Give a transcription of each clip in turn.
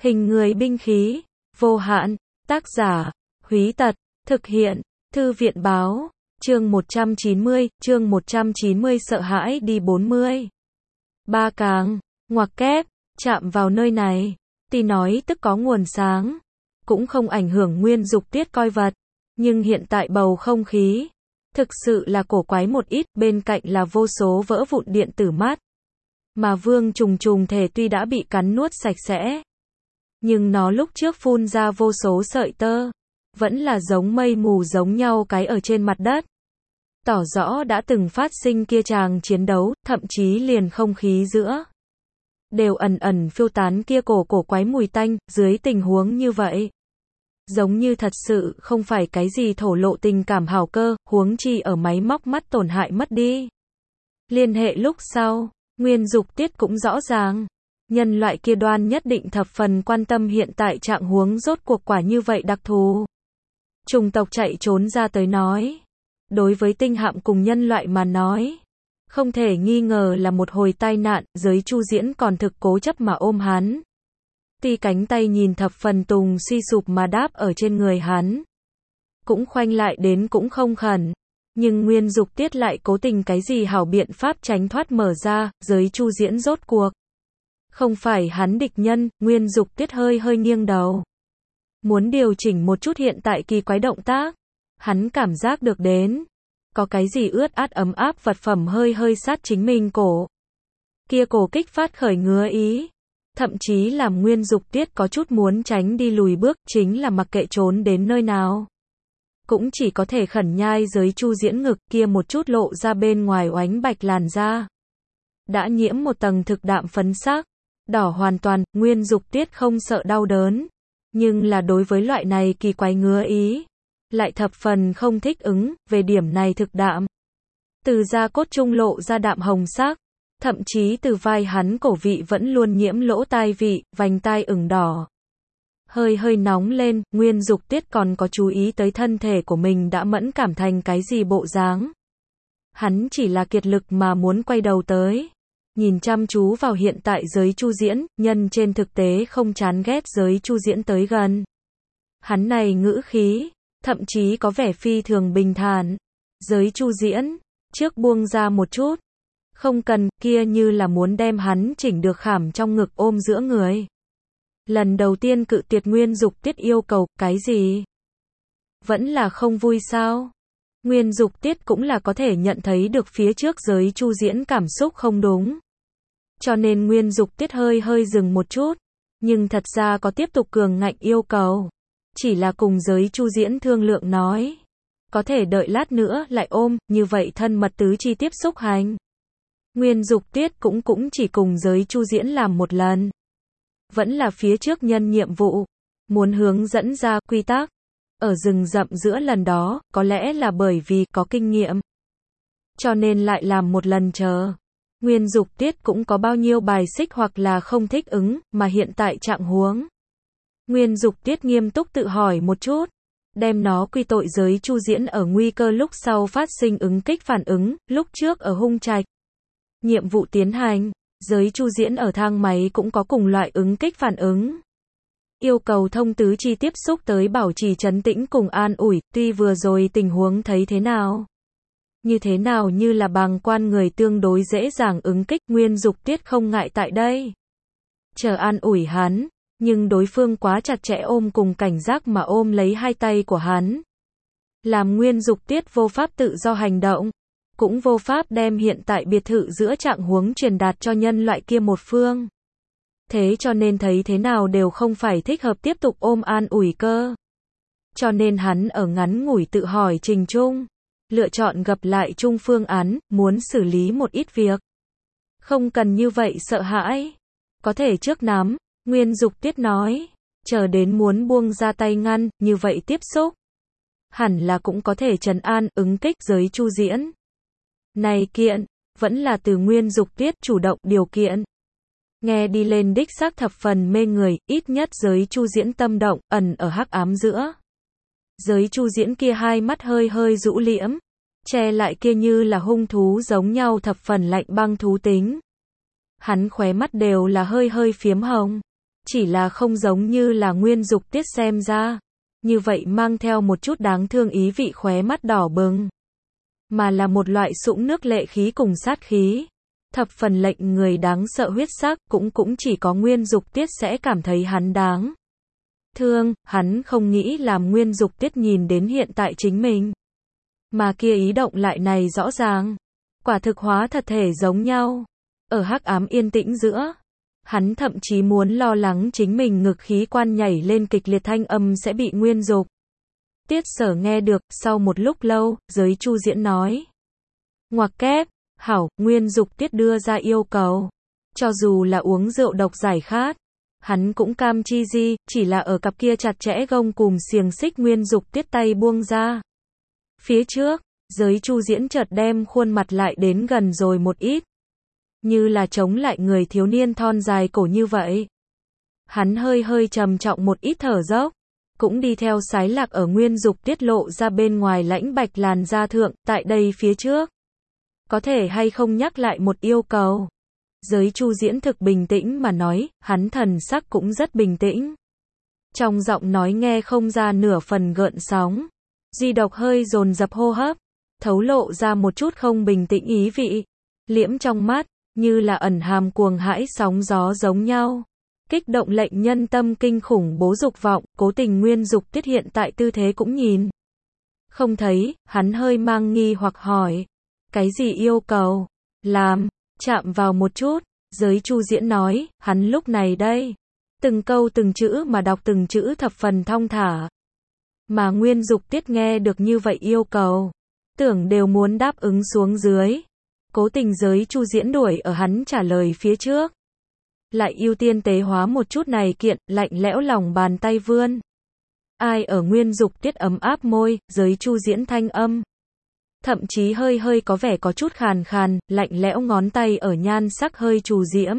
Hình người binh khí, vô hạn, tác giả, Húy Tật, thực hiện, Thư viện báo, chương 190 sợ hãi đi 40. Ba càng, ngoặc kép, chạm vào nơi này, thì nói tức có nguồn sáng, cũng không ảnh hưởng nguyên dục tiết coi vật, nhưng hiện tại bầu không khí, thực sự là cổ quái một ít, bên cạnh là vô số vỡ vụn điện tử mát. Mà vương trùng thể tuy đã bị cắn nuốt sạch sẽ, nhưng nó lúc trước phun ra vô số sợi tơ, vẫn là giống mây mù giống nhau cái ở trên mặt đất. Tỏ rõ đã từng phát sinh kia tràng chiến đấu, thậm chí liền không khí giữa đều ẩn ẩn phiêu tán kia cổ quái mùi tanh, dưới tình huống như vậy. Giống như thật sự không phải cái gì thổ lộ tình cảm hảo cơ, huống chi ở máy móc mắt tổn hại mất đi. Liên hệ lúc sau, nguyên dục tiết cũng rõ ràng. Nhân loại kia đoan nhất định thập phần quan tâm hiện tại trạng huống rốt cuộc quả như vậy đặc thù. Chủng tộc chạy trốn ra tới nói. Đối với tinh hạm cùng nhân loại mà nói. Không thể nghi ngờ là một hồi tai nạn, giới Chu Diễn còn thực cố chấp mà ôm hắn. Tuy cánh tay nhìn thập phần tùng suy sụp mà đáp ở trên người hắn. Cũng khoanh lại đến cũng không khẩn. Nhưng nguyên dục tiết lại cố tình cái gì hảo biện pháp tránh thoát mở ra, giới Chu Diễn rốt cuộc. Không phải hắn địch nhân, nguyên dục tiết hơi nghiêng đầu. Muốn điều chỉnh một chút hiện tại kỳ quái động tác. Hắn cảm giác được đến. Có cái gì ướt át ấm áp vật phẩm hơi sát chính mình cổ. Kia cổ kích phát khởi ngứa ý. Thậm chí làm nguyên dục tiết có chút muốn tránh đi lùi bước, chính là mặc kệ trốn đến nơi nào. Cũng chỉ có thể khẩn nhai giới Chu Diễn ngực kia một chút lộ ra bên ngoài oánh bạch làn da. Đã nhiễm một tầng thực đạm phấn sắc. Đỏ hoàn toàn, nguyên dục tiết không sợ đau đớn. Nhưng là đối với loại này kỳ quái ngứa ý. Lại thập phần không thích ứng, về điểm này thực đạm. Từ da cốt trung lộ ra đạm hồng sắc. Thậm chí từ vai hắn cổ vị vẫn luôn nhiễm lỗ tai vị, vành tai ửng đỏ. Hơi nóng lên, nguyên dục tiết còn có chú ý tới thân thể của mình đã mẫn cảm thành cái gì bộ dáng. Hắn chỉ là kiệt lực mà muốn quay đầu tới. Nhìn chăm chú vào hiện tại giới Chu Diễn, nhân trên thực tế không chán ghét giới Chu Diễn tới gần. Hắn này ngữ khí, thậm chí có vẻ phi thường bình thản. Giới Chu Diễn, trước buông ra một chút. Không cần, kia như là muốn đem hắn chỉnh được khảm trong ngực ôm giữa người. Lần đầu tiên cự tuyệt nguyên dục tiết yêu cầu, cái gì? Vẫn là không vui sao? Nguyên dục tiết cũng là có thể nhận thấy được phía trước giới Chu Diễn cảm xúc không đúng. Cho nên nguyên dục tiết hơi dừng một chút. Nhưng thật ra có tiếp tục cường ngạnh yêu cầu. Chỉ là cùng giới Chu Diễn thương lượng nói. Có thể đợi lát nữa lại ôm, như vậy thân mật tứ chi tiếp xúc hành. Nguyên dục tiết cũng chỉ cùng giới Chu Diễn làm một lần. Vẫn là phía trước nhân nhiệm vụ. Muốn hướng dẫn ra quy tắc. Ở rừng rậm giữa lần đó, có lẽ là bởi vì có kinh nghiệm. Cho nên lại làm một lần chờ. Nguyên dục tiết cũng có bao nhiêu bài xích hoặc là không thích ứng, mà hiện tại trạng huống. Nguyên dục tiết nghiêm túc tự hỏi một chút. Đem nó quy tội giới Chu Diễn ở nguy cơ lúc sau phát sinh ứng kích phản ứng, lúc trước ở hung trạch. Nhiệm vụ tiến hành, giới Chu Diễn ở thang máy cũng có cùng loại ứng kích phản ứng. Yêu cầu thông tứ chi tiếp xúc tới bảo trì trấn tĩnh cùng an ủi, tuy vừa rồi tình huống thấy thế nào. Như thế nào như là bàng quan người tương đối dễ dàng ứng kích, nguyên dục tiết không ngại tại đây. Chờ an ủi hắn, nhưng đối phương quá chặt chẽ ôm cùng cảnh giác mà ôm lấy hai tay của hắn. Làm nguyên dục tiết vô pháp tự do hành động. Cũng vô pháp đem hiện tại biệt thự giữa trạng huống truyền đạt cho nhân loại kia một phương. Thế cho nên thấy thế nào đều không phải thích hợp tiếp tục ôm an ủi cơ. Cho nên hắn ở ngắn ngủi tự hỏi trình chung. Lựa chọn gặp lại chung phương án, muốn xử lý một ít việc. Không cần như vậy sợ hãi. Có thể trước nắm, nguyên dục tiết nói. Chờ đến muốn buông ra tay ngăn, như vậy tiếp xúc. Hẳn là cũng có thể trấn an, ứng kích giới Chu Diễn. Này kiện, vẫn là từ nguyên dục tiết chủ động điều kiện. Nghe đi lên đích xác thập phần mê người, ít nhất giới Chu Diễn tâm động, ẩn ở hắc ám giữa. Giới Chu Diễn kia hai mắt hơi rũ liễm, che lại kia như là hung thú giống nhau thập phần lạnh băng thú tính. Hắn khóe mắt đều là hơi phiếm hồng. chỉ là không giống như là Nguyên Dục Tiết xem ra. Như vậy mang theo một chút đáng thương ý vị, khóe mắt đỏ bừng. Mà là một loại sũng nước lệ khí cùng sát khí. Thập phần lệnh người đáng sợ huyết sắc, cũng chỉ có Nguyên Dục Tiết sẽ cảm thấy hắn đáng thương, hắn không nghĩ làm Nguyên Dục Tiết nhìn đến hiện tại chính mình. Mà kia ý động lại này rõ ràng. Quả thực hóa thật thể giống nhau. Ở hắc ám yên tĩnh giữa. Hắn thậm chí muốn lo lắng chính mình ngực khí quan nhảy lên kịch liệt thanh âm sẽ bị Nguyên Dục Tiết Sở nghe được. Sau một lúc lâu, giới Chu Diễn nói. Ngoặc kép, hảo, Nguyên Dục Tiết đưa ra yêu cầu. Cho dù là uống rượu độc giải khát, hắn cũng cam chi di, chỉ là ở cặp kia chặt chẽ gông cùm xiềng xích Nguyên Dục Tiết tay buông ra. Phía trước, giới Chu Diễn chợt đem khuôn mặt lại đến gần rồi một ít. Như là chống lại người thiếu niên thon dài cổ như vậy. Hắn hơi trầm trọng một ít thở dốc. Cũng đi theo sái lạc ở Nguyên Dục Tiết lộ ra bên ngoài lãnh bạch làn da thượng, tại đây phía trước. Có thể hay không nhắc lại một yêu cầu. Giới Chu Diễn thực bình tĩnh mà nói, hắn thần sắc cũng rất bình tĩnh. Trong giọng nói nghe không ra nửa phần gợn sóng. Duy độc hơi dồn dập hô hấp, thấu lộ ra một chút không bình tĩnh ý vị. Liễm trong mắt, như là ẩn hàm cuồng hãi sóng gió giống nhau. Kích động lệnh nhân tâm kinh khủng bố dục vọng, cố tình Nguyên Dục Tiết hiện tại tư thế cũng nhìn. Không thấy, hắn hơi mang nghi hoặc hỏi. Cái gì yêu cầu? Làm, chạm vào một chút, giới Chu Diễn nói, hắn lúc này đây. Từng câu từng chữ mà đọc từng chữ thập phần thong thả. Mà Nguyên Dục Tiết nghe được như vậy yêu cầu. Tưởng đều muốn đáp ứng xuống dưới. Cố tình giới Chu Diễn đuổi ở hắn trả lời phía trước. Lại ưu tiên tế hóa một chút này kiện, lạnh lẽo lòng bàn tay vươn. Ai ở Nguyên Dục Tiết ấm áp môi, giới Chu Diễn thanh âm. Thậm chí hơi có vẻ có chút khàn khàn, lạnh lẽo ngón tay ở nhan sắc hơi trù diễm.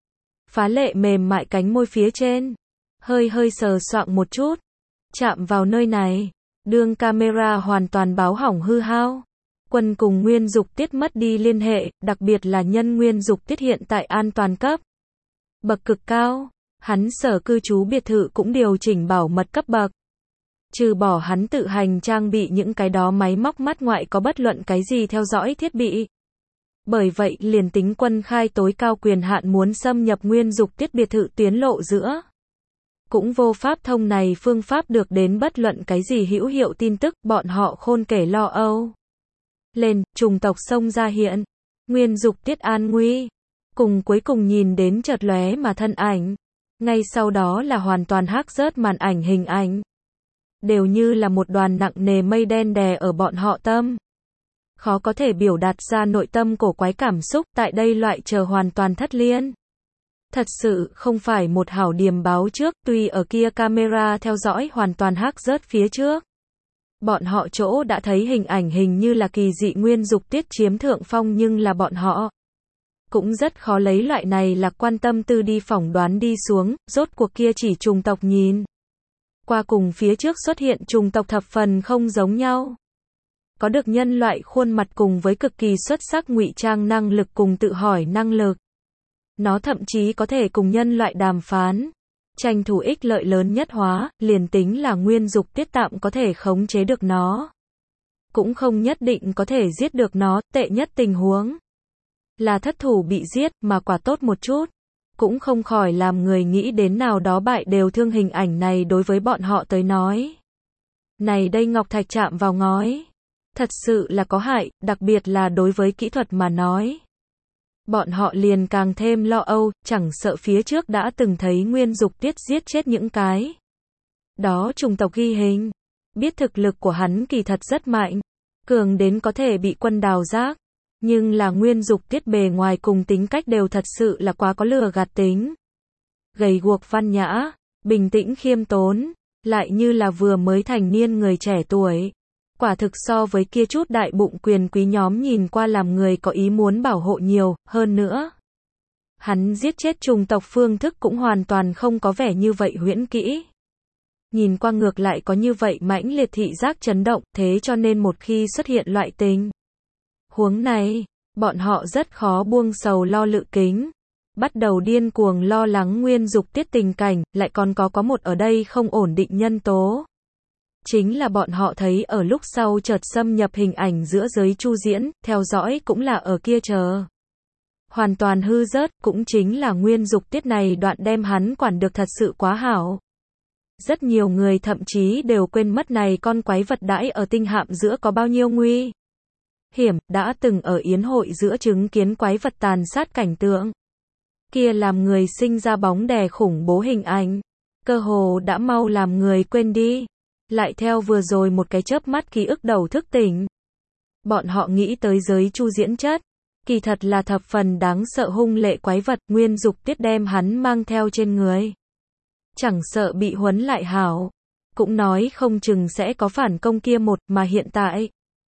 Phá lệ mềm mại cánh môi phía trên. Hơi sờ soạng một chút. Chạm vào nơi này. Đương camera hoàn toàn báo hỏng hư hao. Quân cùng Nguyên Dục Tiết mất đi liên hệ, đặc biệt là nhân Nguyên Dục Tiết hiện tại an toàn cấp bậc cực cao. Hắn sở cư trú biệt thự cũng điều chỉnh bảo mật cấp bậc. Trừ bỏ hắn tự hành trang bị những cái đó máy móc mắt ngoại có bất luận cái gì theo dõi thiết bị. Bởi vậy liền tính quân khai tối cao quyền hạn muốn xâm nhập Nguyên Dục Tiết biệt thự tuyến lộ giữa. Cũng vô pháp thông này phương pháp được đến bất luận cái gì hữu hiệu tin tức, bọn họ khôn kể lo âu. Lên, trùng tộc xông ra hiện. Nguyên Dục Tiết an nguy. Cùng cuối cùng nhìn đến chợt lóe mà thân ảnh. Ngay sau đó là hoàn toàn hắc rớt màn ảnh hình ảnh. Đều như là một đoàn nặng nề mây đen đè ở bọn họ tâm. Khó có thể biểu đạt ra nội tâm cổ quái cảm xúc, tại đây loại chờ hoàn toàn thất liên. Thật sự không phải một hảo điềm báo trước, tuy ở kia camera theo dõi hoàn toàn hắc rớt phía trước. Bọn họ chỗ đã thấy hình ảnh hình như là kỳ dị Nguyên Dục Tiết chiếm thượng phong, nhưng là bọn họ cũng rất khó lấy loại này là quan tâm tư đi phỏng đoán đi xuống, rốt cuộc kia chỉ trùng tộc nhìn. Qua cùng phía trước xuất hiện trùng tộc thập phần không giống nhau. Có được nhân loại khuôn mặt cùng với cực kỳ xuất sắc ngụy trang năng lực cùng tự hỏi năng lực. Nó thậm chí có thể cùng nhân loại đàm phán. Tranh thủ ích lợi lớn nhất hóa, liền tính là Nguyên Dục Tiết tạm có thể khống chế được nó. Cũng không nhất định có thể giết được nó, tệ nhất tình huống. Là thất thủ bị giết, mà quả tốt một chút. Cũng không khỏi làm người nghĩ đến nào đó bại đều thương hình ảnh này đối với bọn họ tới nói. Này đây ngọc thạch chạm vào ngói. Thật sự là có hại, đặc biệt là đối với kỹ thuật mà nói. Bọn họ liền càng thêm lo âu, chẳng sợ phía trước đã từng thấy Nguyên Dục Tiết giết chết những cái. Đó trùng tộc ghi hình. Biết thực lực của hắn kỳ thật rất mạnh. Cường đến có thể bị quân đào giác. Nhưng là Nguyên Dục Tiết bề ngoài cùng tính cách đều thật sự là quá có lừa gạt tính. Gầy guộc văn nhã, bình tĩnh khiêm tốn, lại như là vừa mới thành niên người trẻ tuổi. Quả thực so với kia chút đại bụng quyền quý nhóm nhìn qua làm người có ý muốn bảo hộ nhiều, hơn nữa. Hắn giết chết trùng tộc phương thức cũng hoàn toàn không có vẻ như vậy huyễn kỹ. Nhìn qua ngược lại có như vậy mãnh liệt thị giác chấn động, thế cho nên một khi xuất hiện loại tình huống này, bọn họ rất khó buông sầu lo lự kính. bắt đầu điên cuồng lo lắng Nguyên Dục Tiết tình cảnh, lại còn có một ở đây không ổn định nhân tố. Chính là bọn họ thấy ở lúc sau chợt xâm nhập hình ảnh giữa giới Chu Diễn, theo dõi cũng là ở kia chờ. Hoàn toàn hư rớt, cũng chính là Nguyên Dục Tiết này đoạn đem hắn quản được thật sự quá hảo. Rất nhiều người thậm chí đều quên mất này con quái vật đãi ở tinh hạm giữa có bao nhiêu nguy hiểm, đã từng ở yến hội giữa chứng kiến quái vật tàn sát cảnh tượng. Kia làm người sinh ra bóng đè khủng bố hình ảnh, cơ hồ đã mau làm người quên đi. Lại theo vừa rồi một cái chớp mắt ký ức đầu thức tỉnh. Bọn họ nghĩ tới giới Chu Diễn chất, kỳ thật là thập phần đáng sợ hung lệ quái vật, Nguyên Dục Tiết đem hắn mang theo trên người. Chẳng sợ bị huấn lại hảo, cũng nói không chừng sẽ có phản công kia một, mà hiện tại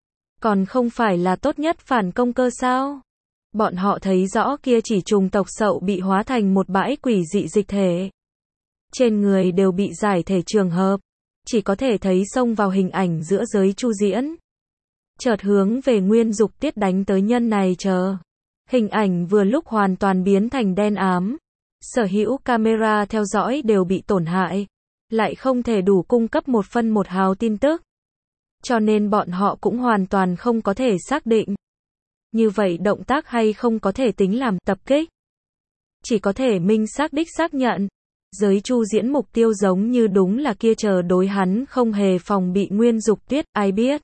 còn không phải là tốt nhất phản công cơ sao? Bọn họ thấy rõ kia chỉ trùng tộc sậu bị hóa thành một bãi quỷ dị dịch thể. Trên người đều bị giải thể trường hợp, chỉ có thể thấy xông vào hình ảnh giữa giới Chu Diễn. Chợt hướng về Nguyên Dục Tiết đánh tới nhân này chờ. Hình ảnh vừa lúc hoàn toàn biến thành đen ám. Sở hữu camera theo dõi đều bị tổn hại, lại không thể đủ cung cấp một phân một hào tin tức. Cho nên bọn họ cũng hoàn toàn không có thể xác định. Như vậy động tác hay không có thể tính làm tập kích. Chỉ có thể minh xác đích xác nhận. Giới Chu Diễn mục tiêu giống như đúng là kia chờ đối hắn không hề phòng bị Nguyên Dục Tiết, ai biết.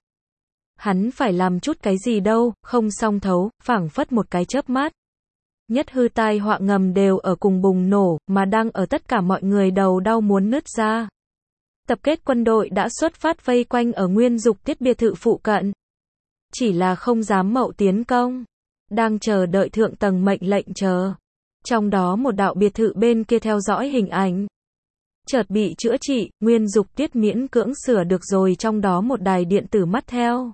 Hắn phải làm chút cái gì đâu, không song thấu, phảng phất một cái chớp mắt. Nhất hư tai họa ngầm đều ở cùng bùng nổ, mà đang ở tất cả mọi người đầu đau muốn nứt ra. Tập kết quân đội đã xuất phát vây quanh ở Nguyên Dục Tiết biệt thự phụ cận. Chỉ là không dám mậu tiến công. Đang chờ đợi thượng tầng mệnh lệnh chờ. Trong đó một đạo biệt thự bên kia theo dõi hình ảnh. Chợt bị chữa trị, Nguyên Dục Tiết miễn cưỡng sửa được rồi trong đó một đài điện tử mắt theo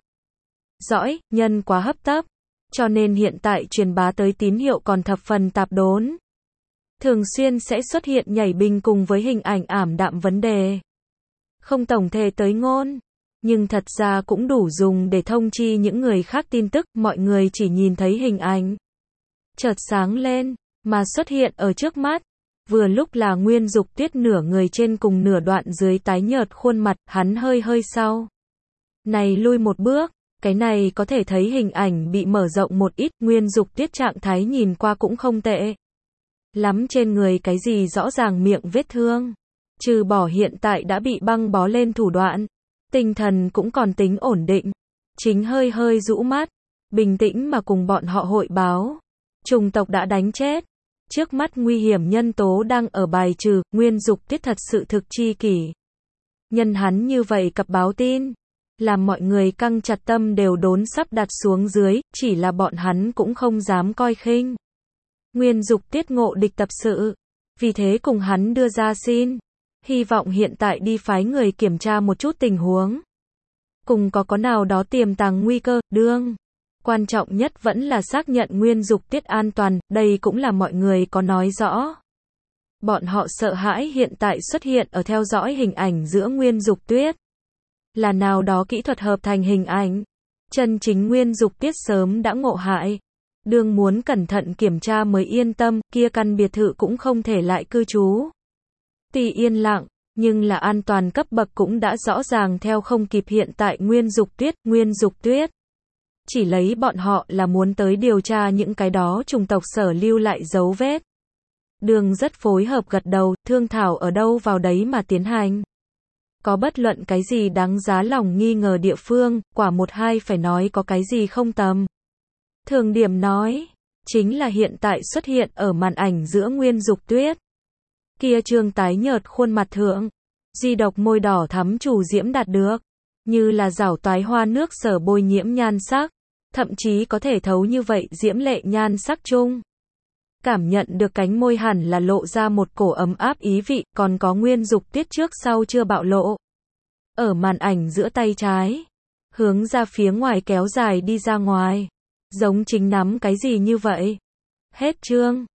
dõi, nhân quá hấp tấp. Cho nên hiện tại truyền bá tới tín hiệu còn thập phần tạp đốn. Thường xuyên sẽ xuất hiện nhảy bình cùng với hình ảnh ảm đạm vấn đề. Không tổng thể tới ngôn. Nhưng thật ra cũng đủ dùng để thông chi những người khác tin tức, mọi người chỉ nhìn thấy hình ảnh. Chợt sáng lên, mà xuất hiện ở trước mắt. Vừa lúc là Nguyên Dục Tiết nửa người trên cùng nửa đoạn dưới tái nhợt khuôn mặt, hắn hơi sau. Này lui một bước, cái này có thể thấy hình ảnh bị mở rộng một ít, Nguyên Dục Tiết trạng thái nhìn qua cũng không tệ. Lắm trên người cái gì rõ ràng miệng vết thương. Trừ bỏ hiện tại đã bị băng bó lên thủ đoạn. Tinh thần cũng còn tính ổn định. Chính hơi rũ mắt. Bình tĩnh mà cùng bọn họ hội báo. Trùng tộc đã đánh chết. Trước mắt nguy hiểm nhân tố đang ở bài trừ, Nguyên Dục Tiết thật sự thực chi kỷ. Nhân hắn như vậy cập báo tin. Làm mọi người căng chặt tâm đều đốn sắp đặt xuống dưới, chỉ là bọn hắn cũng không dám coi khinh. Nguyên Dục Tiết ngộ địch tập sự. Vì thế cùng hắn đưa ra xin. Hy vọng hiện tại đi phái người kiểm tra một chút tình huống. Cùng có nào đó tiềm tàng nguy cơ, đương. Quan trọng nhất vẫn là xác nhận Nguyên Dục Tiết an toàn, đây cũng là mọi người có nói rõ. Bọn họ sợ hãi hiện tại xuất hiện ở theo dõi hình ảnh giữa Nguyên Dục Tiết. Là nào đó kỹ thuật hợp thành hình ảnh. Chân chính Nguyên Dục Tiết sớm đã ngộ hại. Đương muốn cẩn thận kiểm tra mới yên tâm, kia căn biệt thự cũng không thể lại cư trú. Tuy yên lặng, nhưng là an toàn cấp bậc cũng đã rõ ràng theo không kịp hiện tại Nguyên Dục Tiết. Chỉ lấy bọn họ là muốn tới điều tra những cái đó chủng tộc sở lưu lại dấu vết. Đường rất phối hợp gật đầu, thương thảo ở đâu vào đấy mà tiến hành. Có bất luận cái gì đáng giá lòng nghi ngờ địa phương, quả một hai phải nói có cái gì không tầm. Thường điểm nói, chính là hiện tại xuất hiện ở màn ảnh giữa Nguyên Dục Tiết. Kia trương tái nhợt khuôn mặt thượng, di độc môi đỏ thắm chủ diễm đạt được, như là rảo toái hoa nước sở bôi nhiễm nhan sắc, thậm chí có thể thấu như vậy diễm lệ nhan sắc chung. Cảm nhận được cánh môi hẳn là lộ ra một cổ ấm áp ý vị, còn có Nguyên Dục Tiết trước sau chưa bạo lộ. Ở màn ảnh giữa tay trái, hướng ra phía ngoài kéo dài đi ra ngoài, giống chính nắm cái gì như vậy. Hết chương.